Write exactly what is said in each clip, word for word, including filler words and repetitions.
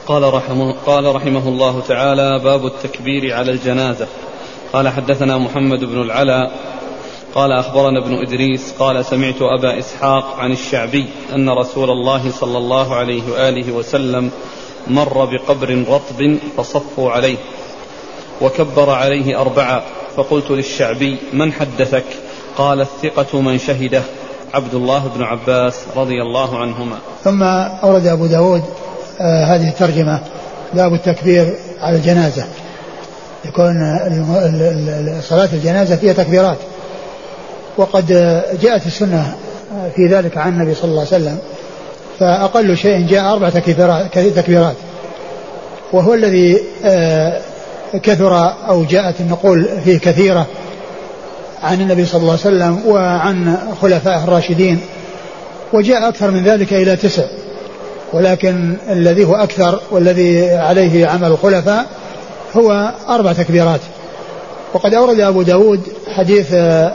قال رحمه, قال رحمه الله تعالى: باب التكبير على الجنازة. قال حدثنا محمد بن العلاء قال أخبرنا ابن إدريس قال سمعت أبا إسحاق عن الشعبي أن رسول الله صلى الله عليه وآله وسلم مر بقبر رطب فصفوا عليه وكبر عليه أربعة، فقلت للشعبي: من حدثك؟ قال: الثقة من شهده، عبد الله بن عباس رضي الله عنهما. ثم أورد أبو داود آه هذه الترجمة: باب التكبير على الجنازة. يكون صلاة الجنازة فيها تكبيرات، وقد جاءت السنة في ذلك عن النبي صلى الله عليه وسلم، فأقل شيء جاء أربع تكبيرات، وهو الذي آه كثر أو جاءت النقول فيه كثيرة عن النبي صلى الله عليه وسلم وعن خلفائه الراشدين، وجاء أكثر من ذلك إلى تسع، ولكن الذي هو أكثر والذي عليه عمل الخلفاء هو أربع تكبيرات. وقد أورد أبو داود حديث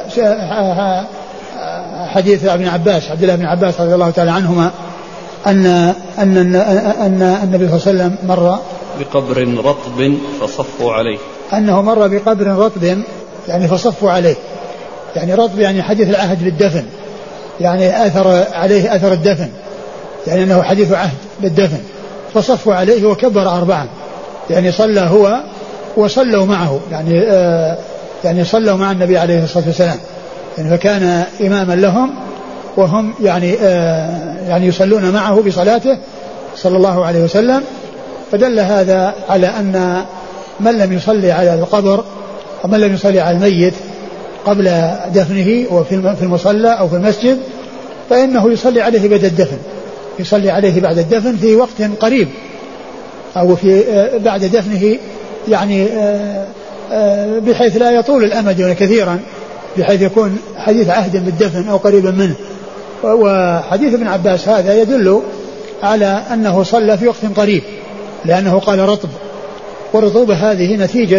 حديث ابن عباس عبد الله بن عباس رضي الله تعالى عنهما أن أن أن النبي صلى الله عليه وسلم مر بقبر رطب فصفوا عليه، أنه مر بقبر رطب يعني فصفوا عليه، يعني رطب يعني حديث العهد بالدفن، يعني أثر عليه أثر الدفن، يعني أنه حديث عهد بالدفن، فصفوا عليه وكبر أربعا، يعني صلى هو وصلوا معه، يعني آه يعني صلوا مع النبي عليه الصلاة والسلام، يعني فكان إماما لهم وهم يعني آه يعني يصلون معه بصلاته صلى الله عليه وسلم. فدل هذا على أن من لم يصلي على القبر ومن لم يصلي على الميت قبل دفنه وفي المصلى أو في المسجد فإنه يصلي عليه بعد الدفن، يصلي عليه بعد الدفن في وقت قريب أو في آه بعد دفنه، يعني آه آه بحيث لا يطول الأمد كثيرا، بحيث يكون حديث عهد بالدفن أو قريبا منه. وحديث ابن عباس هذا يدل على أنه صلى في وقت قريب، لأنه قال رطب، والرطوبة هذه نتيجة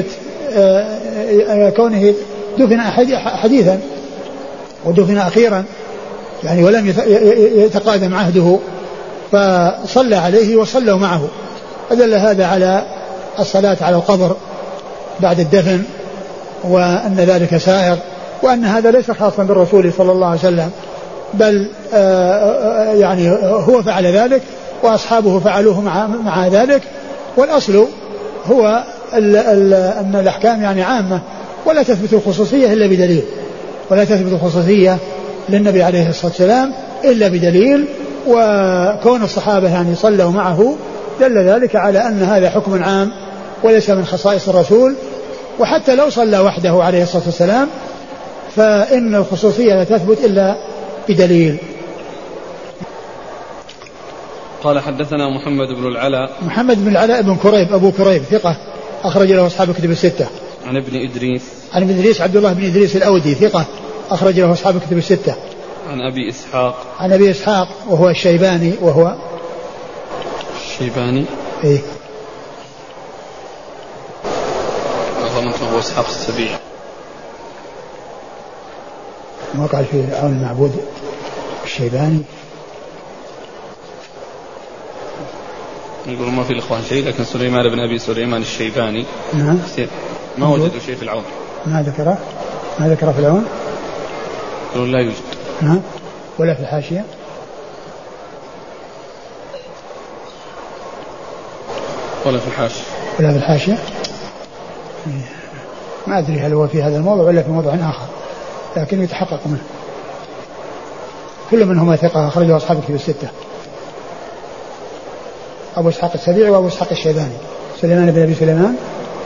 كونه دفن حديثا ودفن أخيرا، يعني ولم يتقادم عهده، فصلى عليه وصلوا معه، فدل هذا على الصلاة على القبر بعد الدفن، وأن ذلك سائر، وأن هذا ليس خاصا بالرسول صلى الله عليه وسلم، بل يعني هو فعل ذلك وأصحابه فعلوه مع, مع ذلك. والأصل هو ال ال أن الأحكام يعني عامة، ولا تثبت الخصوصية إلا بدليل، ولا تثبت الخصوصية للنبي عليه الصلاة والسلام إلا بدليل. وكون الصحابة يعني صلوا معه دل ذلك على أن هذا حكم عام وليس من خصائص الرسول. وحتى لو صلى وحده عليه الصلاة والسلام فإن الخصوصية لا تثبت إلا بدليل. قال حدثنا محمد بن العلاء محمد بن العلاء بن كريب أبو كريب ثقة أخرج له أصحاب الكتب الستة. عن ابن إدريس عن ابن إدريس عبد الله بن إدريس الأودي ثقة أخرج له أصحاب الكتب الستة. عن أبي إسحاق عن أبي إسحاق وهو الشيباني وهو الشيباني إيه هو إسحاق السبيعي، وقع في عون المعبود الشيباني. يقول ما في الإخوان شيء، لكن سليمان بن أبي سليمان الشيباني نعم ما وجدوا شيء في العون. ما ذكره ما ذكره في العون، يقول لا يوجد. نعم ولا في الحاشية ولا في الحاشية ولا في الحاشية ما أدري هل هو في هذا الموضوع ولا في موضوع آخر، لكن يتحقق منه. كل منهما ثقة أخرجه أصحاب الكتب الستة، أبو إسحاق السبيعي وأبو إسحاق الشيباني. سليمان بن أبي سليمان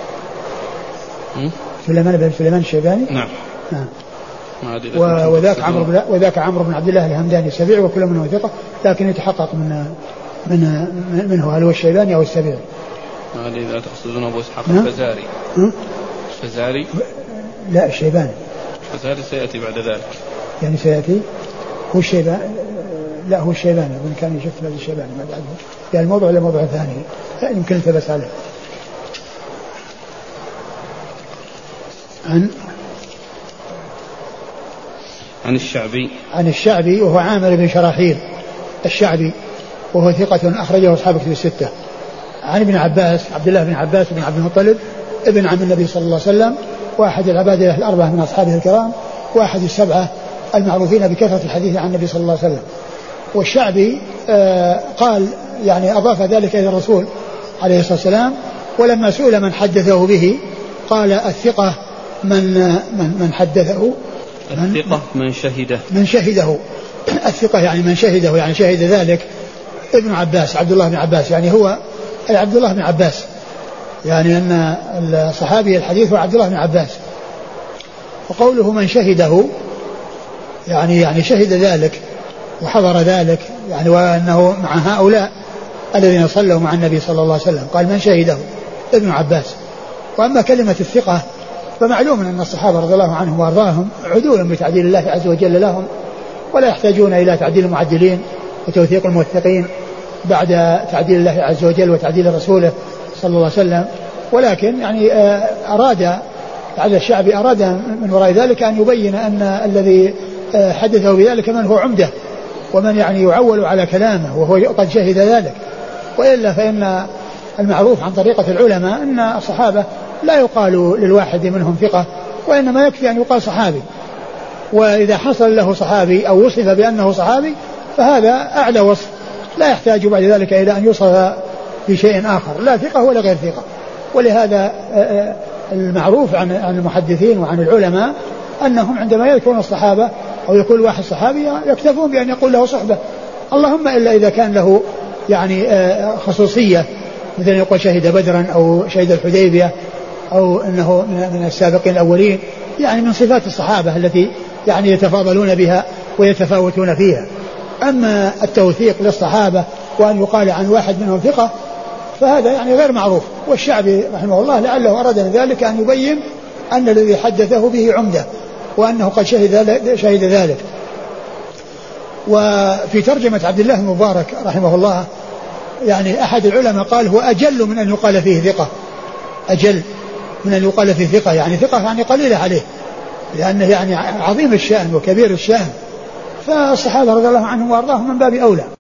سليمان بن أبي سليمان الشيباني نعم نعم وذاك عمرو بن وذاك عمرو بن عبد الله الهمداني السبيعي، وكل منهما ثقة، لكن يتحقق من من منه هل هو الشيباني أو السبيعي. هذه إذا تقصدون أبو إسحاق الفزاري. الفزاري لا الشيباني، الفزاري سيأتي بعد ذلك، يعني سيأتي هو الشيباني. لا هو الشيباني، من كان يشوف هذا الشيباني ما بعده، يعني الموضوع ولا موضوع ثاني يمكن التبس عليه. عن عن الشعبي عن الشعبي وهو عامر بن شراحيل الشعبي، وهو ثقة أخرجه أصحاب الكتب الستة. عن ابن عباس عبد الله بن عباس بن عبد المطلب ابن عم النبي صلى الله عليه وسلم، وأحد العبادة الأربعة من أصحابه الكرام، وأحد السبعة المعروفين بكثرة الحديث عن النبي صلى الله عليه وسلم. والشعبي آه قال يعني أضاف ذلك إلى الرسول عليه الصلاة والسلام، ولما سئل من حدثه به قال الثقة من من من حدثه الثقة من شهده من شهده الثقة يعني من شهده، يعني شهد ذلك ابن عباس عبد الله بن عباس، يعني هو أي عبد الله بن عباس، يعني أن الصحابي الحديث هو عبد الله بن عباس. وقوله من شهده يعني يعني شهد ذلك وحضر ذلك، يعني وأنه مع هؤلاء الذين صلوا مع النبي صلى الله عليه وسلم، قال من شهده ابن عباس. وأما كلمة الثقة فمعلوم أن الصحابة رضي الله عنهم وأرضاهم عدول بتعديل الله عز وجل لهم، ولا يحتاجون إلى تعديل المعدلين وتوثيق الموثقين بعد تعديل الله عز وجل وتعديل رسوله صلى الله عليه وسلم. ولكن يعني أراد على الشعب أراد من وراء ذلك أن يبين أن الذي حدثه بذلك من هو عمده ومن يعني يعول على كلامه وهو قد شهد ذلك. وإلا فإن المعروف عن طريقة العلماء أن الصحابة لا يقال للواحد منهم ثقة، وإنما يكفي أن يقال صحابي، وإذا حصل له صحابي أو وصف بأنه صحابي فهذا أعلى وصف، لا يحتاج بعد ذلك إلى أن يوصف في شيء آخر لا ثقة ولا غير ثقة. ولهذا المعروف عن المحدثين وعن العلماء أنهم عندما يذكرون الصحابة أو يقول واحد صحابي يكتفون بأن يقول له صحبة، اللهم إلا إذا كان له يعني خصوصية، مثل يقول شهد بدرا أو شهد الحديبية أو أنه من السابقين الأولين، يعني من صفات الصحابة التي يعني يتفاضلون بها ويتفاوتون فيها. أما التوثيق للصحابة وأن يقال عن واحد منهم ثقة فهذا يعني غير معروف. والشعبي رحمه الله لعله أراد من ذلك أن يبين أن الذي حدثه به عمدة وأنه قد شهد شهد ذلك. وفي ترجمة عبد الله المبارك رحمه الله يعني أحد العلماء قال هو أجل من أن يقال فيه ثقة، أجل من أن يقال فيه ثقة، يعني ثقة يعني قليلة عليه، لأنه يعني عظيم الشأن وكبير الشأن، فالصحابة رضي الله عنهم وأرضاهم من باب أولى.